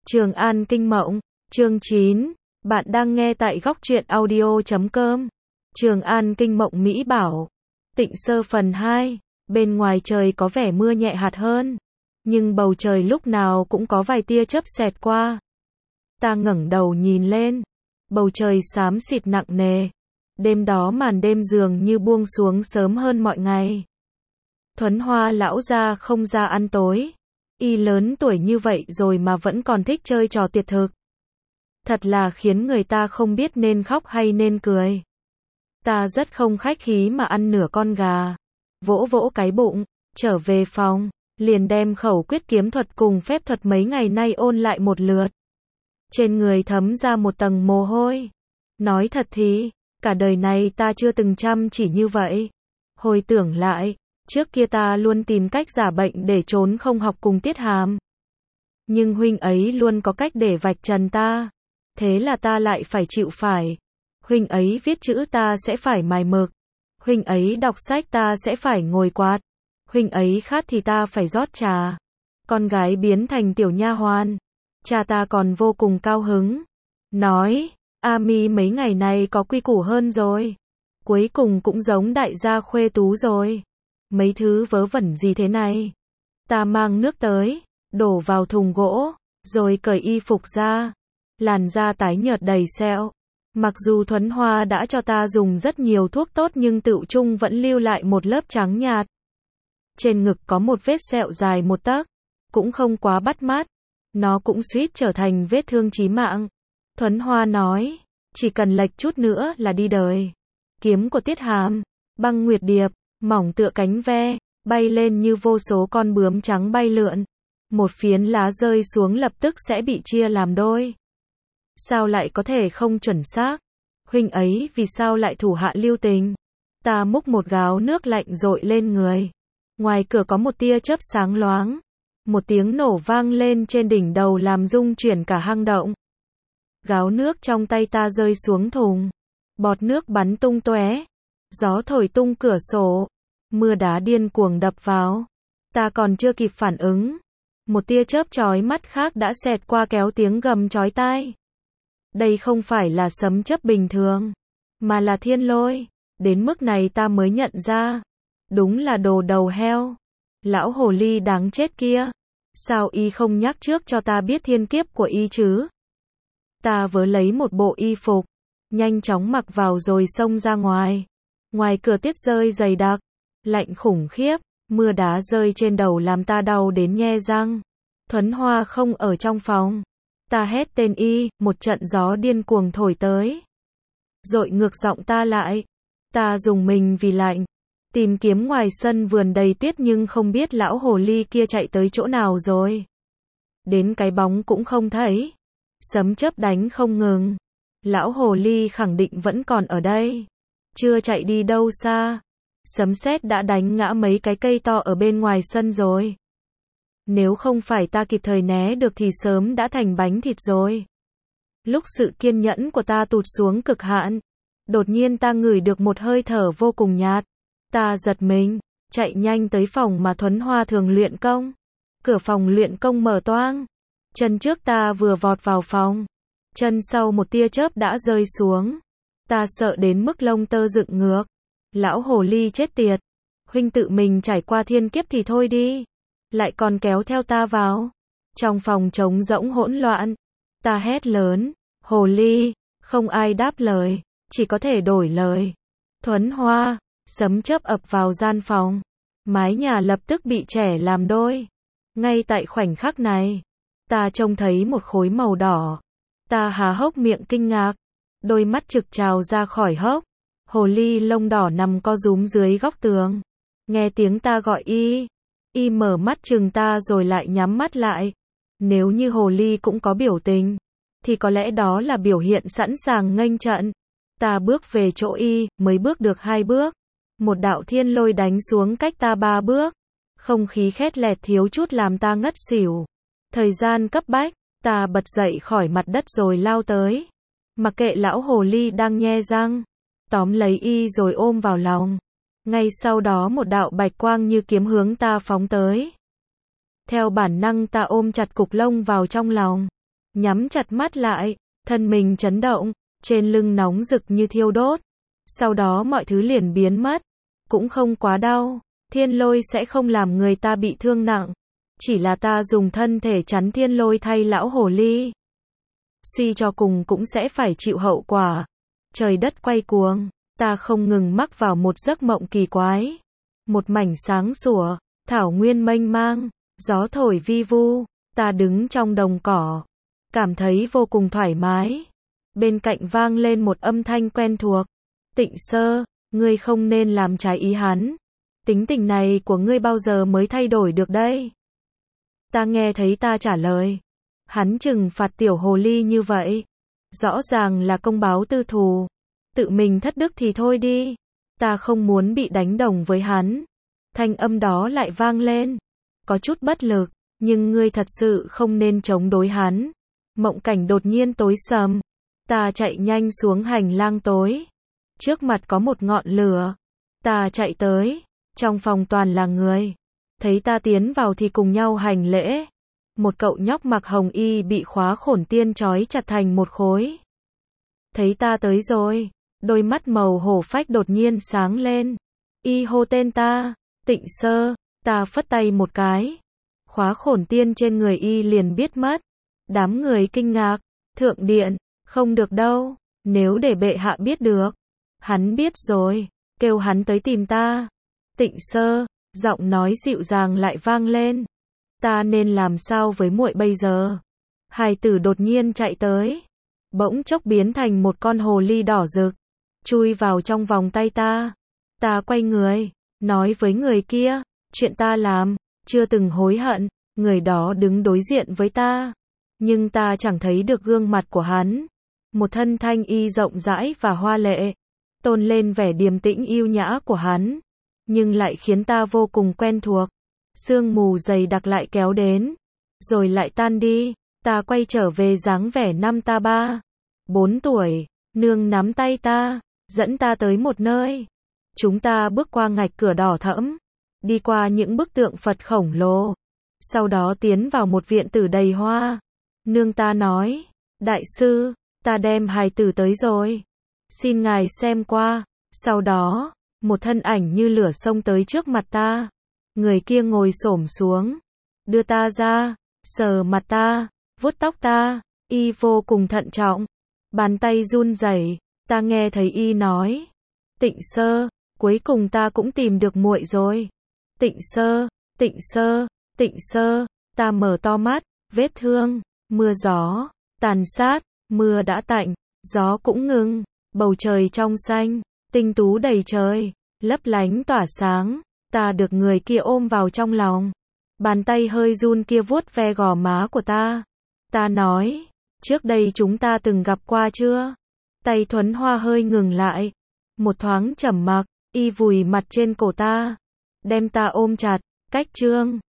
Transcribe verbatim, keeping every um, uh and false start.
Trường An Kinh Mộng, chương chín. Bạn đang nghe tại góc truyện audio chấm com. Trường An Kinh Mộng Mỹ Bảo. Tịnh Sơ phần hai. Bên ngoài trời có vẻ mưa nhẹ hạt hơn, nhưng bầu trời lúc nào cũng có vài tia chớp xẹt qua. Ta ngẩng đầu nhìn lên, bầu trời xám xịt nặng nề. Đêm đó màn đêm dường như buông xuống sớm hơn mọi ngày. Thuấn Hoa lão gia không ra ăn tối. Y lớn tuổi như vậy rồi mà vẫn còn thích chơi trò tiệt thực. Thật là khiến người ta không biết nên khóc hay nên cười. Ta rất không khách khí mà ăn nửa con gà, vỗ vỗ cái bụng, trở về phòng, liền đem khẩu quyết kiếm thuật cùng phép thuật mấy ngày nay ôn lại một lượt. Trên người thấm ra một tầng mồ hôi. Nói thật thì, cả đời này ta chưa từng chăm chỉ như vậy. Hồi tưởng lại, trước kia ta luôn tìm cách giả bệnh để trốn không học cùng Tiết Hàm. Nhưng huynh ấy luôn có cách để vạch trần ta. Thế là ta lại phải chịu phải. Huynh ấy viết chữ ta sẽ phải mài mực. Huynh ấy đọc sách ta sẽ phải ngồi quạt. Huynh ấy khát thì ta phải rót trà. Con gái biến thành tiểu nha hoàn. Cha ta còn vô cùng cao hứng. Nói, A Mi mấy ngày này có quy củ hơn rồi. Cuối cùng cũng giống đại gia Khuê Tú rồi. Mấy thứ vớ vẩn gì thế này? Ta mang nước tới, đổ vào thùng gỗ, rồi cởi y phục ra. Làn da tái nhợt đầy sẹo. Mặc dù Thuấn Hoa đã cho ta dùng rất nhiều thuốc tốt nhưng tựu chung vẫn lưu lại một lớp trắng nhạt. Trên ngực có một vết sẹo dài một tấc, cũng không quá bắt mắt. Nó cũng suýt trở thành vết thương chí mạng. Thuấn Hoa nói, chỉ cần lệch chút nữa là đi đời. Kiếm của Tiết Hàm, băng nguyệt điệp, mỏng tựa cánh ve, bay lên như vô số con bướm trắng bay lượn. Một phiến lá rơi xuống lập tức sẽ bị chia làm đôi. Sao lại có thể không chuẩn xác? Huynh ấy vì sao lại thủ hạ lưu tình? Ta múc một gáo nước lạnh dội lên người. Ngoài cửa có một tia chớp sáng loáng. Một tiếng nổ vang lên trên đỉnh đầu làm rung chuyển cả hang động. Gáo nước trong tay ta rơi xuống thùng. Bọt nước bắn tung tóe. Gió thổi tung cửa sổ. Mưa đá điên cuồng đập vào. Ta còn chưa kịp phản ứng. Một tia chớp chói mắt khác đã xẹt qua kéo tiếng gầm chói tai. Đây không phải là sấm chớp bình thường, mà là thiên lôi. Đến mức này ta mới nhận ra. Đúng là đồ đầu heo. Lão hồ ly đáng chết kia. Sao y không nhắc trước cho ta biết thiên kiếp của y chứ? Ta vớ lấy một bộ y phục, nhanh chóng mặc vào rồi xông ra ngoài. Ngoài cửa tuyết rơi dày đặc, lạnh khủng khiếp, mưa đá rơi trên đầu làm ta đau đến nhe răng. Thuấn Hoa không ở trong phòng. Ta hét tên y, một trận gió điên cuồng thổi tới. Dội ngược giọng ta lại. Ta rùng mình vì lạnh. Tìm kiếm ngoài sân vườn đầy tuyết nhưng không biết lão hồ ly kia chạy tới chỗ nào rồi. Đến cái bóng cũng không thấy. Sấm chớp đánh không ngừng. Lão hồ ly khẳng định vẫn còn ở đây. Chưa chạy đi đâu xa. Sấm sét đã đánh ngã mấy cái cây to ở bên ngoài sân rồi. Nếu không phải ta kịp thời né được thì sớm đã thành bánh thịt rồi. Lúc sự kiên nhẫn của ta tụt xuống cực hạn, đột nhiên ta ngửi được một hơi thở vô cùng nhạt. Ta giật mình, chạy nhanh tới phòng mà Thuấn Hoa thường luyện công. Cửa phòng luyện công mở toang. Chân trước ta vừa vọt vào phòng, chân sau một tia chớp đã rơi xuống. Ta sợ đến mức lông tơ dựng ngược. Lão hồ ly chết tiệt. Huynh tự mình trải qua thiên kiếp thì thôi đi. Lại còn kéo theo ta vào. Trong phòng trống rỗng hỗn loạn. Ta hét lớn. Hồ ly. Không ai đáp lời. Chỉ có thể đổi lời. Thuấn Hoa. Sấm chớp ập vào gian phòng. Mái nhà lập tức bị chẻ làm đôi. Ngay tại khoảnh khắc này, ta trông thấy một khối màu đỏ. Ta há hốc miệng kinh ngạc. Đôi mắt trực trào ra khỏi hốc. Hồ ly lông đỏ nằm co rúm dưới góc tường. Nghe tiếng ta gọi y. Y mở mắt chừng ta rồi lại nhắm mắt lại. Nếu như hồ ly cũng có biểu tình, thì có lẽ đó là biểu hiện sẵn sàng nghênh trận. Ta bước về chỗ y, mới bước được hai bước. Một đạo thiên lôi đánh xuống cách ta ba bước. Không khí khét lẹt thiếu chút làm ta ngất xỉu. Thời gian cấp bách, ta bật dậy khỏi mặt đất rồi lao tới. Mặc kệ lão hồ ly đang nhe răng, tóm lấy y rồi ôm vào lòng. Ngay sau đó một đạo bạch quang như kiếm hướng ta phóng tới. Theo bản năng ta ôm chặt cục lông vào trong lòng. nhắm chặt mắt lại, thân mình chấn động, trên lưng nóng rực như thiêu đốt. Sau đó mọi thứ liền biến mất, cũng không quá đau, thiên lôi sẽ không làm người ta bị thương nặng, chỉ là ta dùng thân thể chắn thiên lôi thay lão hồ ly. Suy cho cùng cũng sẽ phải chịu hậu quả. Trời đất quay cuồng, ta không ngừng mắc vào một giấc mộng kỳ quái. Một mảnh sáng sủa, thảo nguyên mênh mang, gió thổi vi vu, ta đứng trong đồng cỏ, cảm thấy vô cùng thoải mái. Bên cạnh vang lên một âm thanh quen thuộc. Tịnh Sơ, ngươi không nên làm trái ý hắn. Tính tình này của ngươi bao giờ mới thay đổi được đây? Ta nghe thấy ta trả lời. Hắn trừng phạt tiểu hồ ly như vậy. Rõ ràng là công báo tư thù. Tự mình thất đức thì thôi đi. Ta không muốn bị đánh đồng với hắn. Thanh âm đó lại vang lên. Có chút bất lực, nhưng ngươi thật sự không nên chống đối hắn. Mộng cảnh đột nhiên tối sầm. Ta chạy nhanh xuống hành lang tối. Trước mặt có một ngọn lửa. Ta chạy tới. Trong phòng toàn là người. Thấy ta tiến vào thì cùng nhau hành lễ. Một cậu nhóc mặc hồng y bị khóa khổn tiên trói chặt thành một khối. Thấy ta tới rồi. Đôi mắt màu hổ phách đột nhiên sáng lên. Y hô tên ta. Tịnh Sơ. Ta phất tay một cái. Khóa khổn tiên trên người y liền biết mất. Đám người kinh ngạc. Thượng điện. Không được đâu. Nếu để bệ hạ biết được. Hắn biết rồi. Kêu hắn tới tìm ta. Tịnh Sơ. Giọng nói dịu dàng lại vang lên. Ta nên làm sao với muội bây giờ? Hài tử đột nhiên chạy tới. Bỗng chốc biến thành một con hồ ly đỏ rực. Chui vào trong vòng tay ta. Ta quay người. Nói với người kia. Chuyện ta làm. Chưa từng hối hận. Người đó đứng đối diện với ta. Nhưng ta chẳng thấy được gương mặt của hắn. Một thân thanh y rộng rãi và hoa lệ. Tôn lên vẻ điềm tĩnh yêu nhã của hắn. Nhưng lại khiến ta vô cùng quen thuộc. Sương mù dày đặc lại kéo đến. Rồi lại tan đi. Ta quay trở về dáng vẻ năm ta ba. Bốn tuổi. Nương nắm tay ta. Dẫn ta tới một nơi. Chúng ta bước qua ngạch cửa đỏ thẫm. Đi qua những bức tượng Phật khổng lồ. Sau đó tiến vào một viện tử đầy hoa. Nương ta nói. Đại sư, ta đem hài tử tới rồi. Xin ngài xem qua. Sau đó, một thân ảnh như lửa xông tới trước mặt ta. Người kia ngồi xổm xuống. Đưa ta ra. Sờ mặt ta. Vuốt tóc ta. Y vô cùng thận trọng. Bàn tay run rẩy. Ta nghe thấy y nói. Tịnh Sơ, cuối cùng ta cũng tìm được muội rồi. Tịnh Sơ, Tịnh Sơ, Tịnh Sơ. Ta mở to mắt. Vết thương. Mưa gió. Tàn sát. Mưa đã tạnh. Gió cũng ngừng. Bầu trời trong xanh. Tinh tú đầy trời. Lấp lánh tỏa sáng. Ta được người kia ôm vào trong lòng. Bàn tay hơi run kia vuốt ve gò má của ta. Ta nói. Trước đây chúng ta từng gặp qua chưa? Tay Thuấn Hoa hơi ngừng lại. Một thoáng trầm mặc. Y vùi mặt trên cổ ta. Đem ta ôm chặt. Cách trương.